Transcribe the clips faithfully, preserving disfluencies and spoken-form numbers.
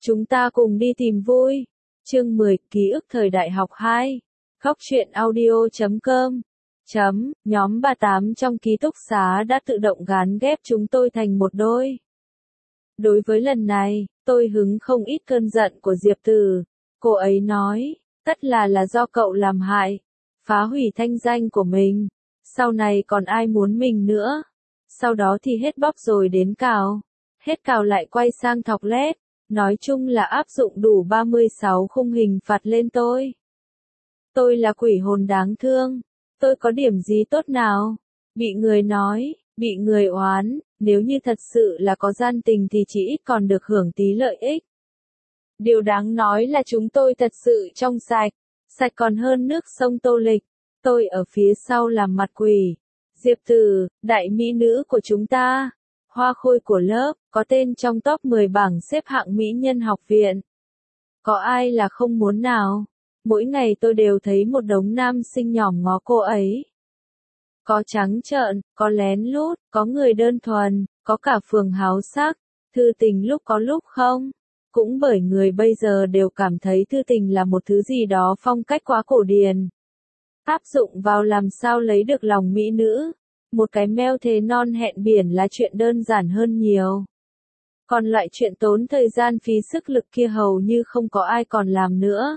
Chúng ta cùng đi tìm vui. Chương mười, ký ức thời đại học hai. Góc truyện audio chấm com. Chấm, nhóm ba tám trong ký túc xá đã tự động gán ghép chúng tôi thành một đôi. Đối với lần này, tôi hứng không ít cơn giận của Diệp Từ. Cô ấy nói, tất là là do cậu làm hại, phá hủy thanh danh của mình. Sau này còn ai muốn mình nữa. Sau đó thì hết bóp rồi đến cào. Hết cào lại quay sang thọc lét. Nói chung là áp dụng đủ ba mươi sáu khung hình phạt lên tôi. Tôi là quỷ hồn đáng thương. Tôi có điểm gì tốt nào? Bị người nói, bị người oán, nếu như thật sự là có gian tình thì chỉ ít còn được hưởng tí lợi ích. Điều đáng nói là chúng tôi thật sự trong sạch, sạch còn hơn nước sông Tô Lịch. Tôi ở phía sau làm mặt quỷ. Diệp Từ, đại mỹ nữ của chúng ta. Hoa khôi của lớp, có tên trong top mười bảng xếp hạng mỹ nhân học viện. Có ai là không muốn nào? Mỗi ngày tôi đều thấy một đống nam sinh nhòm ngó cô ấy. Có trắng trợn, có lén lút, có người đơn thuần, có cả phường háo sắc, thư tình lúc có lúc không. Cũng bởi người bây giờ đều cảm thấy thư tình là một thứ gì đó phong cách quá cổ điển. Áp dụng vào làm sao lấy được lòng mỹ nữ. Một cái mail thế non hẹn biển là chuyện đơn giản hơn nhiều. Còn loại chuyện tốn thời gian phí sức lực kia hầu như không có ai còn làm nữa.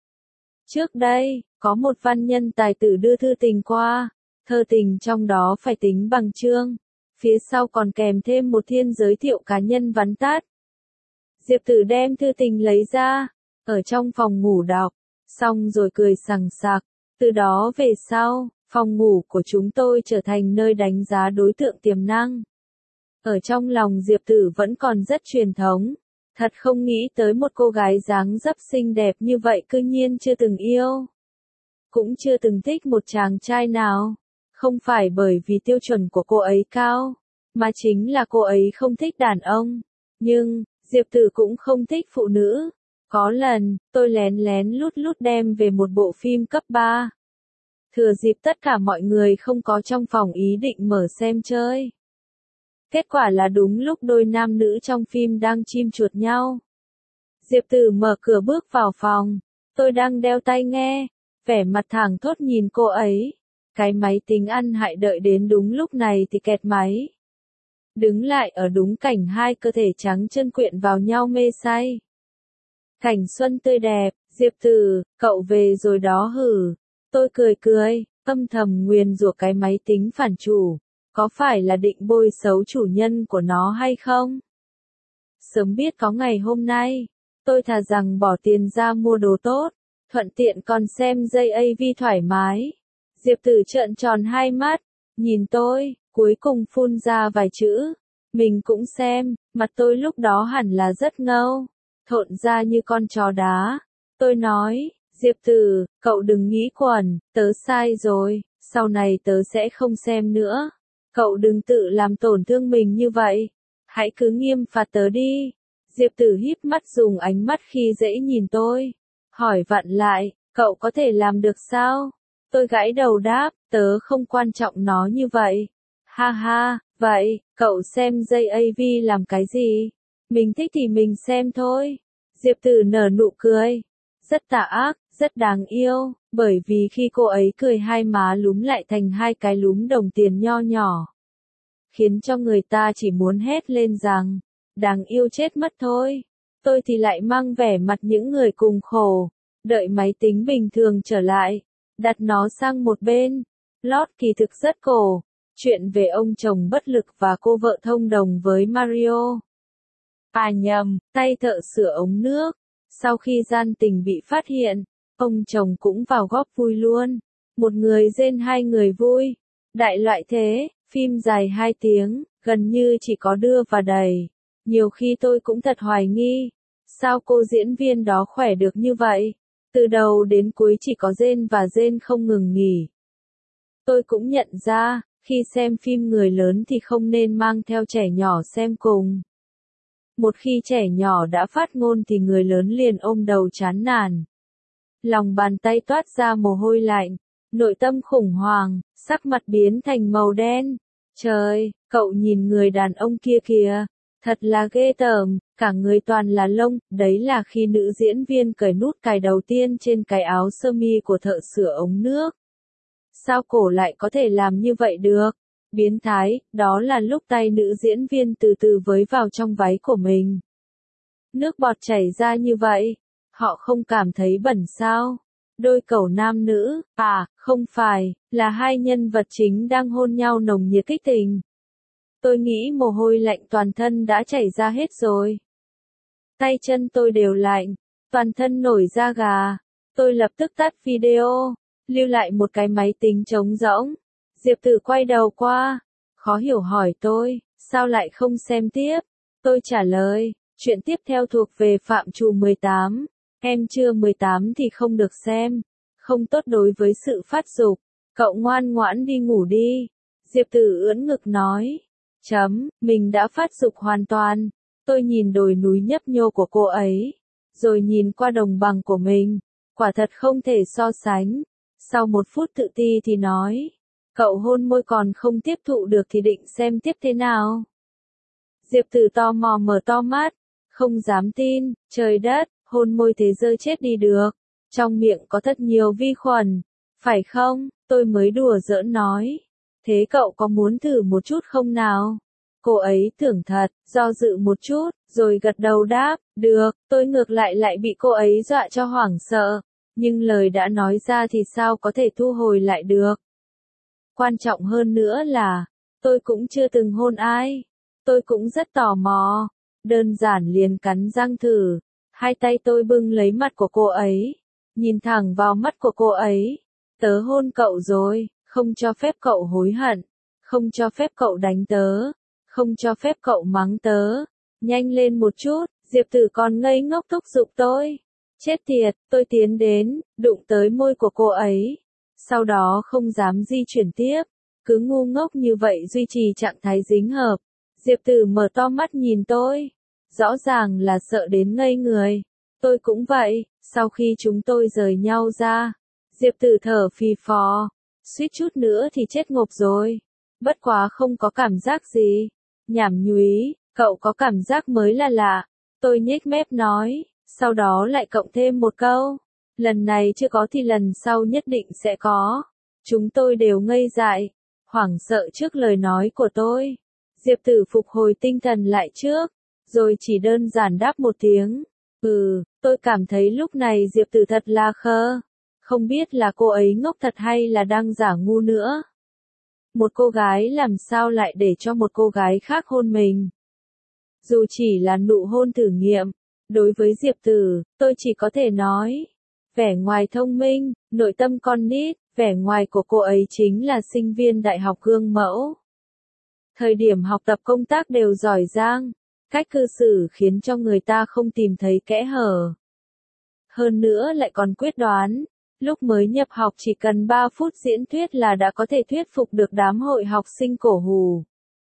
Trước đây, có một văn nhân tài tử đưa thư tình qua, thơ tình trong đó phải tính bằng chương, phía sau còn kèm thêm một thiên giới thiệu cá nhân vắn tắt. Diệp Tử đem thư tình lấy ra, ở trong phòng ngủ đọc, xong rồi cười sằng sặc. Từ đó về sau, phòng ngủ của chúng tôi trở thành nơi đánh giá đối tượng tiềm năng. Ở trong lòng Diệp Tử vẫn còn rất truyền thống. Thật không nghĩ tới một cô gái dáng dấp xinh đẹp như vậy cư nhiên chưa từng yêu. Cũng chưa từng thích một chàng trai nào. Không phải bởi vì tiêu chuẩn của cô ấy cao, mà chính là cô ấy không thích đàn ông. Nhưng, Diệp Tử cũng không thích phụ nữ. Có lần, tôi lén lén lút lút đem về một bộ phim cấp ba. Thừa dịp tất cả mọi người không có trong phòng ý định mở xem chơi. Kết quả là đúng lúc đôi nam nữ trong phim đang chim chuột nhau. Diệp Tử mở cửa bước vào phòng. Tôi đang đeo tai nghe, vẻ mặt thẳng thốt nhìn cô ấy. Cái máy tính ăn hại đợi đến đúng lúc này thì kẹt máy. Đứng lại ở đúng cảnh hai cơ thể trắng chân quyện vào nhau mê say. Cảnh xuân tươi đẹp, Diệp Tử, cậu về rồi đó hử. Tôi cười cười, âm thầm nguyền rủa cái máy tính phản chủ, có phải là định bôi xấu chủ nhân của nó hay không? Sớm biết có ngày hôm nay, tôi thà rằng bỏ tiền ra mua đồ tốt, thuận tiện còn xem dây a vê thoải mái. Diệp Tử trợn tròn hai mắt, nhìn tôi, cuối cùng phun ra vài chữ. Mình cũng xem, mặt tôi lúc đó hẳn là rất ngâu, thộn ra như con chó đá. Tôi nói, Diệp Tử, cậu đừng nghĩ quẩn, tớ sai rồi, sau này tớ sẽ không xem nữa. Cậu đừng tự làm tổn thương mình như vậy, hãy cứ nghiêm phạt tớ đi. Diệp Tử híp mắt dùng ánh mắt khi dễ nhìn tôi, hỏi vặn lại, cậu có thể làm được sao? Tôi gãi đầu đáp, tớ không quan trọng nó như vậy. Ha ha, vậy, cậu xem dây a vê làm cái gì? Mình thích thì mình xem thôi. Diệp Tử nở nụ cười. Rất tà ác, rất đáng yêu, bởi vì khi cô ấy cười hai má lúm lại thành hai cái lúm đồng tiền nho nhỏ. Khiến cho người ta chỉ muốn hét lên rằng, đáng yêu chết mất thôi. Tôi thì lại mang vẻ mặt những người cùng khổ, đợi máy tính bình thường trở lại, đặt nó sang một bên. Lót kỳ thực rất cổ, chuyện về ông chồng bất lực và cô vợ thông đồng với Mario. À nhầm, tay thợ sửa ống nước. Sau khi gian tình bị phát hiện, ông chồng cũng vào góp vui luôn. Một người rên hai người vui. Đại loại thế, phim dài hai tiếng, gần như chỉ có đưa và đẩy. Nhiều khi tôi cũng thật hoài nghi, sao cô diễn viên đó khỏe được như vậy? Từ đầu đến cuối chỉ có rên và rên không ngừng nghỉ. Tôi cũng nhận ra, khi xem phim người lớn thì không nên mang theo trẻ nhỏ xem cùng. Một khi trẻ nhỏ đã phát ngôn thì người lớn liền ôm đầu chán nản. Lòng bàn tay toát ra mồ hôi lạnh, nội tâm khủng hoảng, sắc mặt biến thành màu đen. Trời, cậu nhìn người đàn ông kia kìa, Thật là ghê tởm, cả người toàn là lông, đấy là khi nữ diễn viên cởi nút cài đầu tiên trên cái áo sơ mi của thợ sửa ống nước. Sao cổ lại có thể làm như vậy được? Biến thái, đó là lúc tay nữ diễn viên từ từ với vào trong váy của mình. Nước bọt chảy ra như vậy, họ không cảm thấy bẩn sao? Đôi cẩu nam nữ, à, không phải, là hai nhân vật chính đang hôn nhau nồng nhiệt kích tình. Tôi nghĩ mồ hôi lạnh toàn thân đã chảy ra hết rồi. Tay chân tôi đều lạnh, toàn thân nổi da gà. Tôi lập tức tắt video, lưu lại một cái máy tính trống rỗng. Diệp Tử quay đầu qua, khó hiểu hỏi tôi, sao lại không xem tiếp? Tôi trả lời, chuyện tiếp theo thuộc về phạm trù mười tám, em chưa mười tám thì không được xem, không tốt đối với sự phát dục, cậu ngoan ngoãn đi ngủ đi. Diệp Tử ưỡn ngực nói, chấm, mình đã phát dục hoàn toàn. Tôi nhìn đồi núi nhấp nhô của cô ấy, rồi nhìn qua đồng bằng của mình, quả thật không thể so sánh. Sau một phút tự ti thì nói, cậu hôn môi còn không tiếp thụ được thì định xem tiếp thế nào? Diệp Tử tò mò mở to mắt, không dám tin, trời đất, hôn môi thế rơi chết đi được, trong miệng có thật nhiều vi khuẩn, phải không? Tôi mới đùa giỡn nói, thế cậu có muốn thử một chút không nào? Cô ấy tưởng thật, do dự một chút, rồi gật đầu đáp, được, tôi ngược lại lại bị cô ấy dọa cho hoảng sợ, nhưng lời đã nói ra thì sao có thể thu hồi lại được. Quan trọng hơn nữa là, tôi cũng chưa từng hôn ai, tôi cũng rất tò mò, đơn giản liền cắn răng thử, hai tay tôi bưng lấy mặt của cô ấy, nhìn thẳng vào mắt của cô ấy, tớ hôn cậu rồi, không cho phép cậu hối hận, không cho phép cậu đánh tớ. Không cho phép cậu mắng tớ, nhanh lên một chút. Diệp Tử còn ngây ngốc thúc giục tôi. Chết tiệt, tôi tiến đến, đụng tới môi của cô ấy. Sau đó không dám di chuyển tiếp, cứ ngu ngốc như vậy duy trì trạng thái dính hợp. Diệp Tử mở to mắt nhìn tôi, rõ ràng là sợ đến ngây người. Tôi cũng vậy, sau khi chúng tôi rời nhau ra, Diệp Tử thở phì phò, suýt chút nữa thì chết ngộp rồi. Bất quá không có cảm giác gì. Nhảm nhúy, cậu có cảm giác mới là lạ. Tôi nhếch mép nói, sau đó lại cộng thêm một câu. Lần này chưa có thì lần sau nhất định sẽ có. Chúng tôi đều ngây dại, hoảng sợ trước lời nói của tôi. Diệp Tử phục hồi tinh thần lại trước, rồi chỉ đơn giản đáp một tiếng. Ừ, tôi cảm thấy lúc này Diệp Tử thật là khờ. Không biết là cô ấy ngốc thật hay là đang giả ngu nữa. Một cô gái làm sao lại để cho một cô gái khác hôn mình? Dù chỉ là nụ hôn thử nghiệm, đối với Diệp Tử, tôi chỉ có thể nói, vẻ ngoài thông minh, nội tâm con nít, vẻ ngoài của cô ấy chính là sinh viên đại học gương mẫu. Thời điểm học tập công tác đều giỏi giang, cách cư xử khiến cho người ta không tìm thấy kẽ hở. Hơn nữa lại còn quyết đoán. Lúc mới nhập học chỉ cần ba phút diễn thuyết là đã có thể thuyết phục được đám hội học sinh cổ hủ.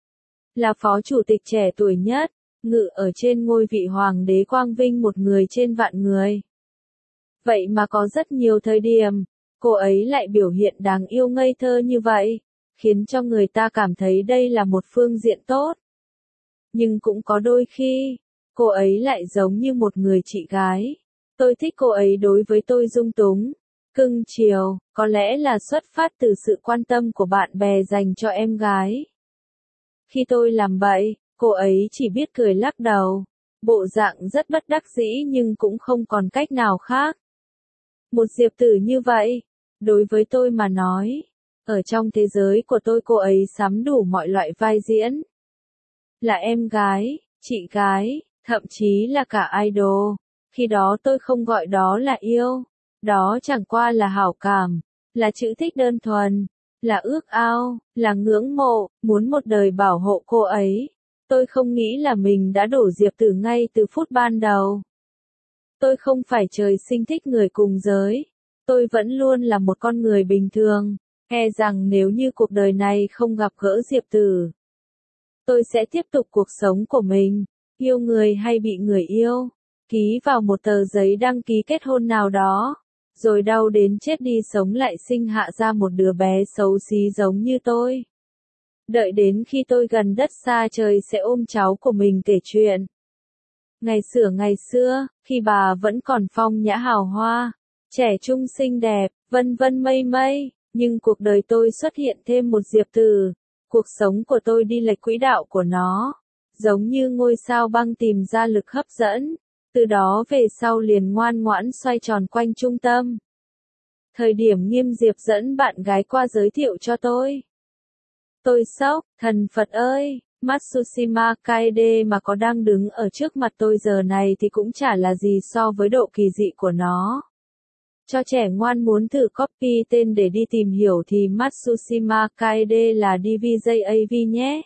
Là phó chủ tịch trẻ tuổi nhất, ngự ở trên ngôi vị hoàng đế quang vinh một người trên vạn người. Vậy mà có rất nhiều thời điểm, cô ấy lại biểu hiện đáng yêu ngây thơ như vậy, khiến cho người ta cảm thấy đây là một phương diện tốt. Nhưng cũng có đôi khi, cô ấy lại giống như một người chị gái. Tôi thích cô ấy đối với tôi dung túng, cưng chiều, có lẽ là xuất phát từ sự quan tâm của bạn bè dành cho em gái. Khi tôi làm bậy, cô ấy chỉ biết cười lắc đầu, bộ dạng rất bất đắc dĩ nhưng cũng không còn cách nào khác. Một Diệp Tử như vậy, đối với tôi mà nói, ở trong thế giới của tôi cô ấy sắm đủ mọi loại vai diễn. Là em gái, chị gái, thậm chí là cả idol, khi đó tôi không gọi đó là yêu. Đó chẳng qua là hảo cảm, là chữ thích đơn thuần, là ước ao, là ngưỡng mộ, muốn một đời bảo hộ cô ấy. Tôi không nghĩ là mình đã đổ Diệp Tử ngay từ phút ban đầu. Tôi không phải trời sinh thích người cùng giới. Tôi vẫn luôn là một con người bình thường, e rằng nếu như cuộc đời này không gặp gỡ Diệp Tử, tôi sẽ tiếp tục cuộc sống của mình, yêu người hay bị người yêu, ký vào một tờ giấy đăng ký kết hôn nào đó. Rồi đau đến chết đi sống lại sinh hạ ra một đứa bé xấu xí giống như tôi. Đợi đến khi tôi gần đất xa trời sẽ ôm cháu của mình kể chuyện. Ngày xưa ngày xưa, khi bà vẫn còn phong nhã hào hoa, trẻ trung xinh đẹp, vân vân mây mây, nhưng cuộc đời tôi xuất hiện thêm một Diệp Tử. Cuộc sống của tôi đi lệch quỹ đạo của nó, giống như ngôi sao băng tìm ra lực hấp dẫn, từ đó về sau liền ngoan ngoãn xoay tròn quanh trung tâm. Thời điểm Nghiêm Diệp dẫn bạn gái qua giới thiệu cho tôi. Tôi sốc, thần Phật ơi, Matsushima Kaede mà có đang đứng ở trước mặt tôi giờ này thì cũng chả là gì so với độ kỳ dị của nó. Cho trẻ ngoan muốn thử copy tên để đi tìm hiểu thì Matsushima Kaede là đê vê gi a vê nhé.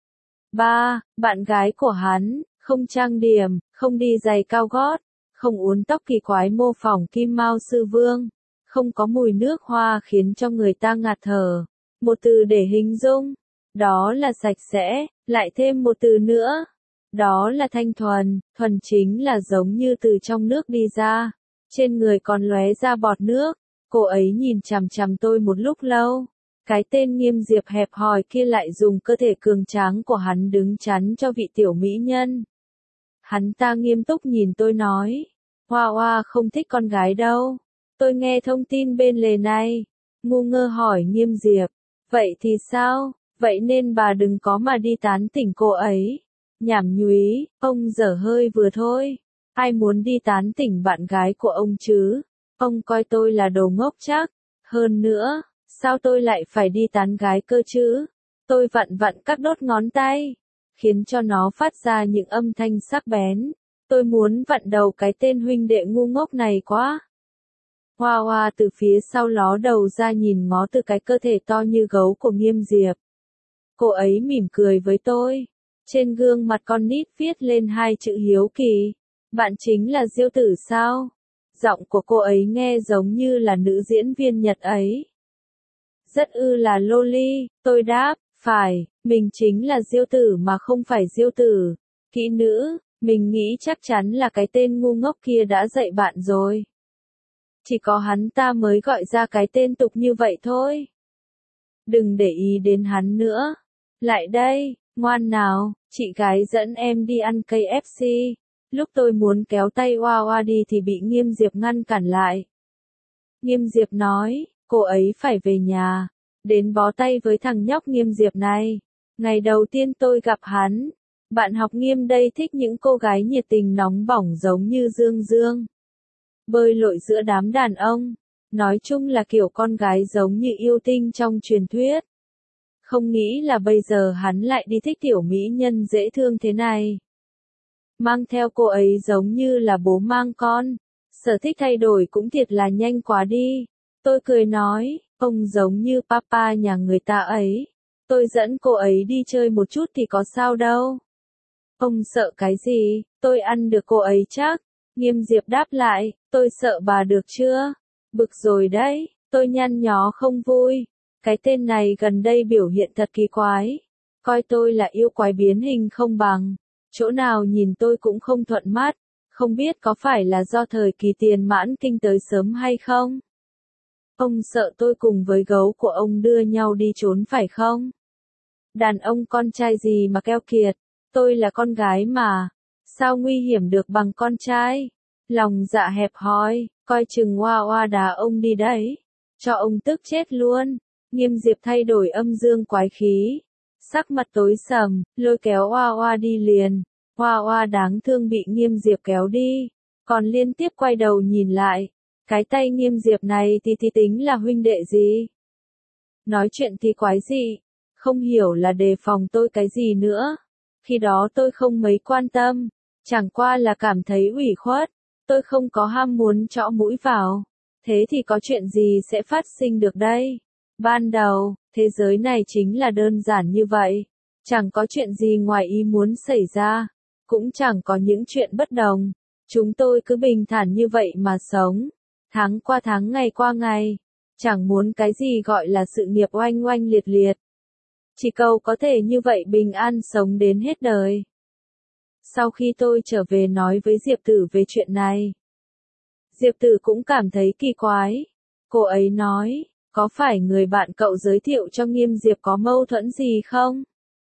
ba. Bạn gái của hắn, không trang điểm, không đi giày cao gót, không uốn tóc kỳ quái mô phỏng Kim Mao Sư Vương, không có mùi nước hoa khiến cho người ta ngạt thở. Một từ để hình dung, đó là sạch sẽ, lại thêm một từ nữa, đó là thanh thuần, thuần chính là giống như từ trong nước đi ra, trên người còn lóe ra bọt nước. Cô ấy nhìn chằm chằm tôi một lúc lâu, cái tên Nghiêm Diệp hẹp hòi kia lại dùng cơ thể cường tráng của hắn đứng chắn cho vị tiểu mỹ nhân. Hắn ta nghiêm túc nhìn tôi nói, Hoa Hoa không thích con gái đâu. Tôi nghe thông tin bên lề này, ngu ngơ hỏi Nghiêm Diệp, vậy thì sao, vậy nên bà đừng có mà đi tán tỉnh cô ấy. Nhảm nhúy, ông dở hơi vừa thôi, ai muốn đi tán tỉnh bạn gái của ông chứ, ông coi tôi là đồ ngốc chắc, hơn nữa, sao tôi lại phải đi tán gái cơ chứ, tôi vặn vặn các đốt ngón tay, khiến cho nó phát ra những âm thanh sắc bén, tôi muốn vặn đầu cái tên huynh đệ ngu ngốc này quá. Hoa Hoa từ phía sau ló đầu ra nhìn ngó từ cái cơ thể to như gấu của Nghiêm Diệp. Cô ấy mỉm cười với tôi. Trên gương mặt con nít viết lên hai chữ hiếu kỳ. Bạn chính là Diêu Tử sao? Giọng của cô ấy nghe giống như là nữ diễn viên Nhật ấy. Rất ư là loli, tôi đáp, phải, mình chính là Diêu Tử mà không phải Diêu Tử. Kỹ nữ, mình nghĩ chắc chắn là cái tên ngu ngốc kia đã dạy bạn rồi. Chỉ có hắn ta mới gọi ra cái tên tục như vậy thôi. Đừng để ý đến hắn nữa. Lại đây, ngoan nào, chị gái dẫn em đi ăn ca ép xê. Lúc tôi muốn kéo tay Hoa Hoa đi thì bị Nghiêm Diệp ngăn cản lại. Nghiêm Diệp nói, cô ấy phải về nhà, đến bó tay với thằng nhóc Nghiêm Diệp này. Ngày đầu tiên tôi gặp hắn, bạn học Nghiêm đây thích những cô gái nhiệt tình nóng bỏng giống như Dương Dương. Bơi lội giữa đám đàn ông, nói chung là kiểu con gái giống như yêu tinh trong truyền thuyết. Không nghĩ là bây giờ hắn lại đi thích tiểu mỹ nhân dễ thương thế này. Mang theo cô ấy giống như là bố mang con, sở thích thay đổi cũng thiệt là nhanh quá đi. Tôi cười nói, ông giống như papa nhà người ta ấy. Tôi dẫn cô ấy đi chơi một chút thì có sao đâu. Ông sợ cái gì, tôi ăn được cô ấy chắc. Nghiêm Diệp đáp lại, tôi sợ bà được chưa? Bực rồi đấy, tôi nhăn nhó không vui. Cái tên này gần đây biểu hiện thật kỳ quái. Coi tôi là yêu quái biến hình không bằng. Chỗ nào nhìn tôi cũng không thuận mắt. Không biết có phải là do thời kỳ tiền mãn kinh tới sớm hay không? Ông sợ tôi cùng với gấu của ông đưa nhau đi trốn phải không? Đàn ông con trai gì mà keo kiệt. Tôi là con gái mà. Sao nguy hiểm được bằng con trai? Lòng dạ hẹp hòi, coi chừng Hoa Hoa đá ông đi đấy. Cho ông tức chết luôn. Nghiêm Diệp thay đổi âm dương quái khí. Sắc mặt tối sầm, lôi kéo Hoa Hoa đi liền. Hoa Hoa đáng thương bị Nghiêm Diệp kéo đi. Còn liên tiếp quay đầu nhìn lại. Cái tay Nghiêm Diệp này thì thì tính là huynh đệ gì? Nói chuyện thì quái gì? Không hiểu là đề phòng tôi cái gì nữa. Khi đó tôi không mấy quan tâm. Chẳng qua là cảm thấy ủy khuất. Tôi không có ham muốn chõ mũi vào. Thế thì có chuyện gì sẽ phát sinh được đây? Ban đầu, thế giới này chính là đơn giản như vậy. Chẳng có chuyện gì ngoài ý muốn xảy ra. Cũng chẳng có những chuyện bất đồng. Chúng tôi cứ bình thản như vậy mà sống. Tháng qua tháng ngày qua ngày. Chẳng muốn cái gì gọi là sự nghiệp oanh oanh liệt liệt. Chỉ cầu có thể như vậy bình an sống đến hết đời. Sau khi tôi trở về nói với Diệp Tử về chuyện này, Diệp Tử cũng cảm thấy kỳ quái. Cô ấy nói, Có phải người bạn cậu giới thiệu cho Nghiêm Diệp có mâu thuẫn gì không?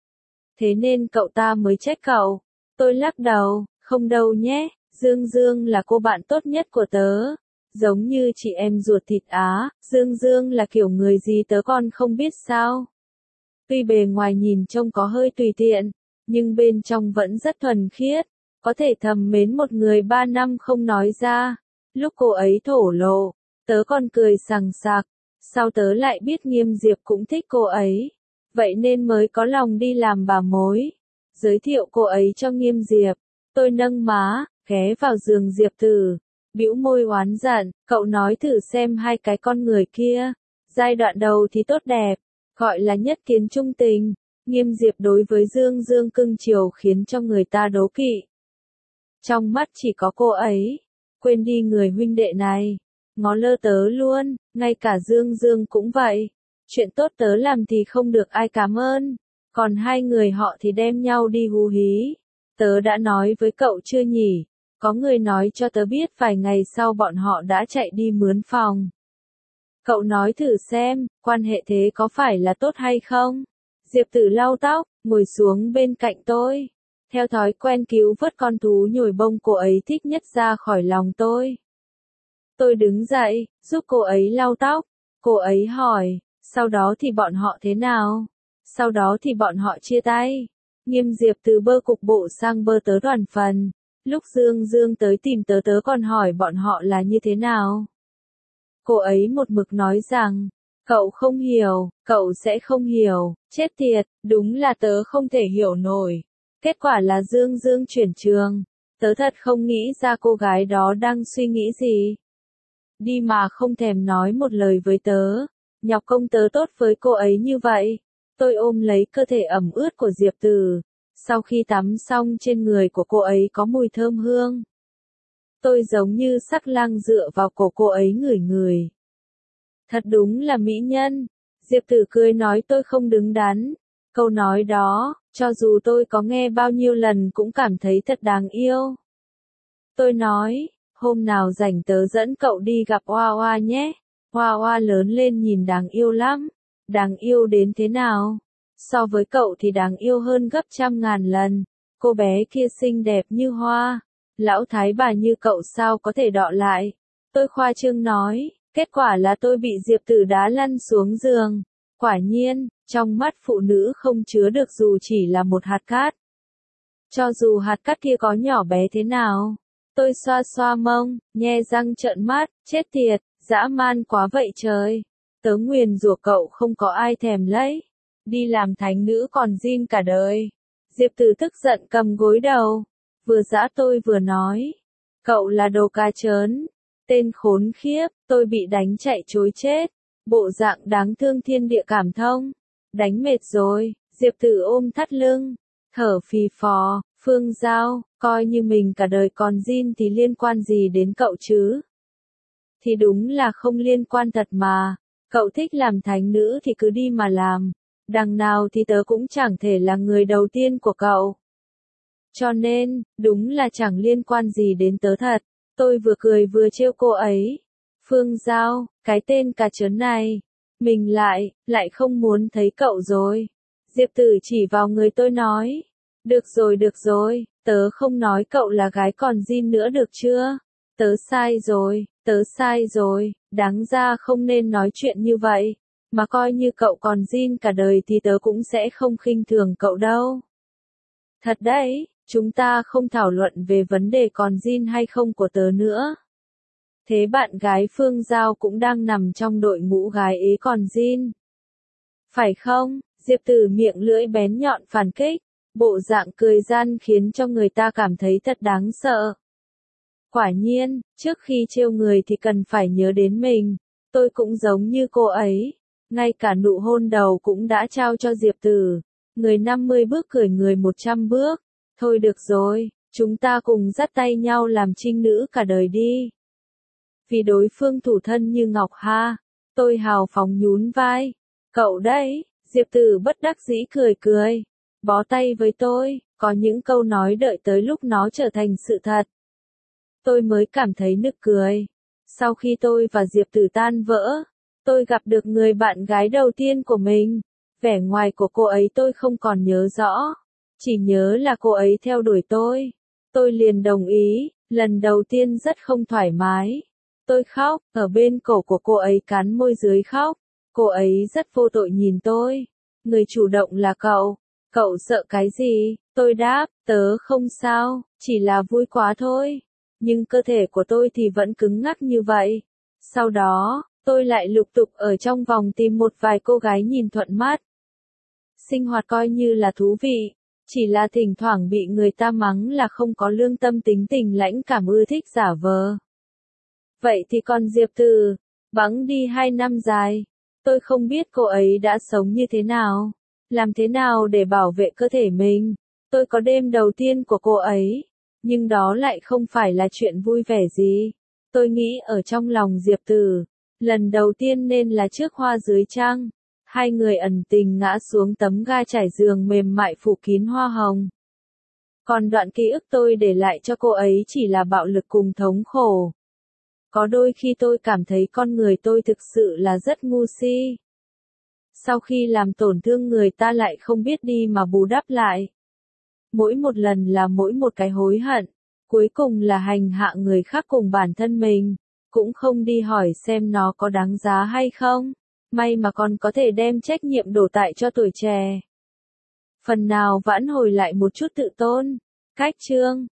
Thế nên cậu ta mới trách cậu. Tôi lắc đầu, không đâu nhé, Dương Dương là cô bạn tốt nhất của tớ. Giống như chị em ruột thịt á, Dương Dương là kiểu người gì tớ còn không biết sao. Tuy bề ngoài nhìn trông có hơi tùy tiện, nhưng bên trong vẫn rất thuần khiết. Có thể thầm mến một người ba năm không nói ra. Lúc cô ấy thổ lộ, tớ còn cười sằng sặc. Sau tớ lại biết Nghiêm Diệp cũng thích cô ấy. Vậy nên mới có lòng đi làm bà mối. Giới thiệu cô ấy cho Nghiêm Diệp. Tôi nâng má, ghé vào giường Diệp Tử. Bĩu môi oán giận, cậu nói thử xem hai cái con người kia. Giai đoạn đầu thì tốt đẹp, gọi là nhất kiến trung tình. Nghiêm Diệp đối với Dương Dương cưng chiều khiến cho người ta đố kỵ. Trong mắt chỉ có cô ấy. Quên đi người huynh đệ này. Ngó lơ tớ luôn, ngay cả Dương Dương cũng vậy. Chuyện tốt tớ làm thì không được ai cảm ơn. Còn hai người họ thì đem nhau đi hú hí. Tớ đã nói với cậu chưa nhỉ? Có người nói cho tớ biết vài ngày sau bọn họ đã chạy đi mướn phòng. Cậu nói thử xem, quan hệ thế có phải là tốt hay không? Diệp Tử lau tóc, ngồi xuống bên cạnh tôi. Theo thói quen cứu vớt con thú nhồi bông cô ấy thích nhất ra khỏi lòng tôi. Tôi đứng dậy, giúp cô ấy lau tóc. Cô ấy hỏi, sau đó thì bọn họ thế nào? Sau đó thì bọn họ chia tay. Nghiêm Diệp từ bơ cục bộ sang bơ tớ đoàn phần. Lúc Dương Dương tới tìm tớ tớ còn hỏi bọn họ là như thế nào. Cô ấy một mực nói rằng, cậu không hiểu, cậu sẽ không hiểu, chết tiệt, đúng là tớ không thể hiểu nổi. Kết quả là Dương Dương chuyển trường. Tớ thật không nghĩ ra cô gái đó đang suy nghĩ gì. Đi mà không thèm nói một lời với tớ. Nhọc công tớ tốt với cô ấy như vậy. Tôi ôm lấy cơ thể ẩm ướt của Diệp Tử. Sau khi tắm xong trên người của cô ấy có mùi thơm hương. Tôi giống như sắc lang dựa vào cổ cô ấy ngửi ngửi. Thật đúng là mỹ nhân. Diệp Tử cười nói tôi không đứng đắn. Câu nói đó, cho dù tôi có nghe bao nhiêu lần cũng cảm thấy thật đáng yêu. Tôi nói, hôm nào rảnh tớ dẫn cậu đi gặp Hoa Hoa nhé. Hoa Hoa lớn lên nhìn đáng yêu lắm. Đáng yêu đến thế nào? So với cậu thì đáng yêu hơn gấp trăm ngàn lần. Cô bé kia xinh đẹp như hoa. Lão thái bà như cậu sao có thể đọ lại. Tôi khoa trương nói, kết quả là tôi bị Diệp Tử đá lăn xuống giường. Quả nhiên, trong mắt phụ nữ không chứa được dù chỉ là một hạt cát. Cho dù hạt cát kia có nhỏ bé thế nào. Tôi xoa xoa mông, nhe răng trợn mắt, chết tiệt, dã man quá vậy trời. Tớ nguyền rủa cậu không có ai thèm lấy. Đi làm thánh nữ còn zin cả đời. Diệp Tử tức giận cầm gối đầu. Vừa giã tôi vừa nói. Cậu là đồ ca trớn. Tên khốn khiếp, tôi bị đánh chạy trối chết. Bộ dạng đáng thương thiên địa cảm thông. Đánh mệt rồi, Diệp Tử ôm thắt lưng. Thở phì phò, Phương Giao, coi như mình cả đời còn zin thì liên quan gì đến cậu chứ? Thì đúng là không liên quan thật mà. Cậu thích làm thánh nữ thì cứ đi mà làm. Đằng nào thì tớ cũng chẳng thể là người đầu tiên của cậu. Cho nên, đúng là chẳng liên quan gì đến tớ thật. Tôi vừa cười vừa trêu cô ấy. Phương Giao, cái tên cà trớn này. Mình lại, lại không muốn thấy cậu rồi. Diệp Tử chỉ vào người tôi nói. Được rồi được rồi, tớ không nói cậu là gái còn zin nữa được chưa? Tớ sai rồi, tớ sai rồi, đáng ra không nên nói chuyện như vậy. Mà coi như cậu còn zin cả đời thì tớ cũng sẽ không khinh thường cậu đâu. Thật đấy, chúng ta không thảo luận về vấn đề còn zin hay không của tớ nữa. Thế bạn gái Phương Giao cũng đang nằm trong đội ngũ gái ế còn zin. Phải không? Diệp Tử miệng lưỡi bén nhọn phản kích. Bộ dạng cười gian khiến cho người ta cảm thấy thật đáng sợ. Quả nhiên, trước khi trêu người thì cần phải nhớ đến mình. Tôi cũng giống như cô ấy. Ngay cả nụ hôn đầu cũng đã trao cho Diệp Tử. Người năm mươi bước cười người một trăm bước. Thôi được rồi, chúng ta cùng dắt tay nhau làm trinh nữ cả đời đi. Vì đối phương thủ thân như ngọc ha. Tôi hào phóng nhún vai. Cậu đấy, Diệp Tử bất đắc dĩ cười cười. Bó tay với tôi, có những câu nói đợi tới lúc nó trở thành sự thật. Tôi mới cảm thấy nực cười. Sau khi tôi và Diệp Tử tan vỡ, tôi gặp được người bạn gái đầu tiên của mình. Vẻ ngoài của cô ấy tôi không còn nhớ rõ. Chỉ nhớ là cô ấy theo đuổi tôi. Tôi liền đồng ý, lần đầu tiên rất không thoải mái. Tôi khóc, ở bên cổ của cô ấy cắn môi dưới khóc. Cô ấy rất vô tội nhìn tôi. Người chủ động là cậu. Cậu sợ cái gì? Tôi đáp, tớ không sao, chỉ là vui quá thôi. Nhưng cơ thể của tôi thì vẫn cứng ngắc như vậy. Sau đó, tôi lại lục tục ở trong vòng tìm một vài cô gái nhìn thuận mắt. Sinh hoạt coi như là thú vị, chỉ là thỉnh thoảng bị người ta mắng là không có lương tâm, tính tình lãnh cảm, ưa thích giả vờ. Vậy thì còn Diệp Từ, vắng đi hai năm dài, tôi không biết cô ấy đã sống như thế nào, làm thế nào để bảo vệ cơ thể mình. Tôi có đêm đầu tiên của cô ấy, nhưng đó lại không phải là chuyện vui vẻ gì. Tôi nghĩ ở trong lòng Diệp Từ, lần đầu tiên nên là trước hoa dưới trăng. Hai người ẩn tình ngã xuống tấm ga trải giường mềm mại phủ kín hoa hồng. Còn đoạn ký ức tôi để lại cho cô ấy chỉ là bạo lực cùng thống khổ. Có đôi khi tôi cảm thấy con người tôi thực sự là rất ngu si. Sau khi làm tổn thương người ta lại không biết đi mà bù đắp lại. Mỗi một lần là mỗi một cái hối hận, cuối cùng là hành hạ người khác cùng bản thân mình, cũng không đi hỏi xem nó có đáng giá hay không. May mà còn có thể đem trách nhiệm đổ tại cho tuổi trẻ. Phần nào vãn hồi lại một chút tự tôn. Cách chương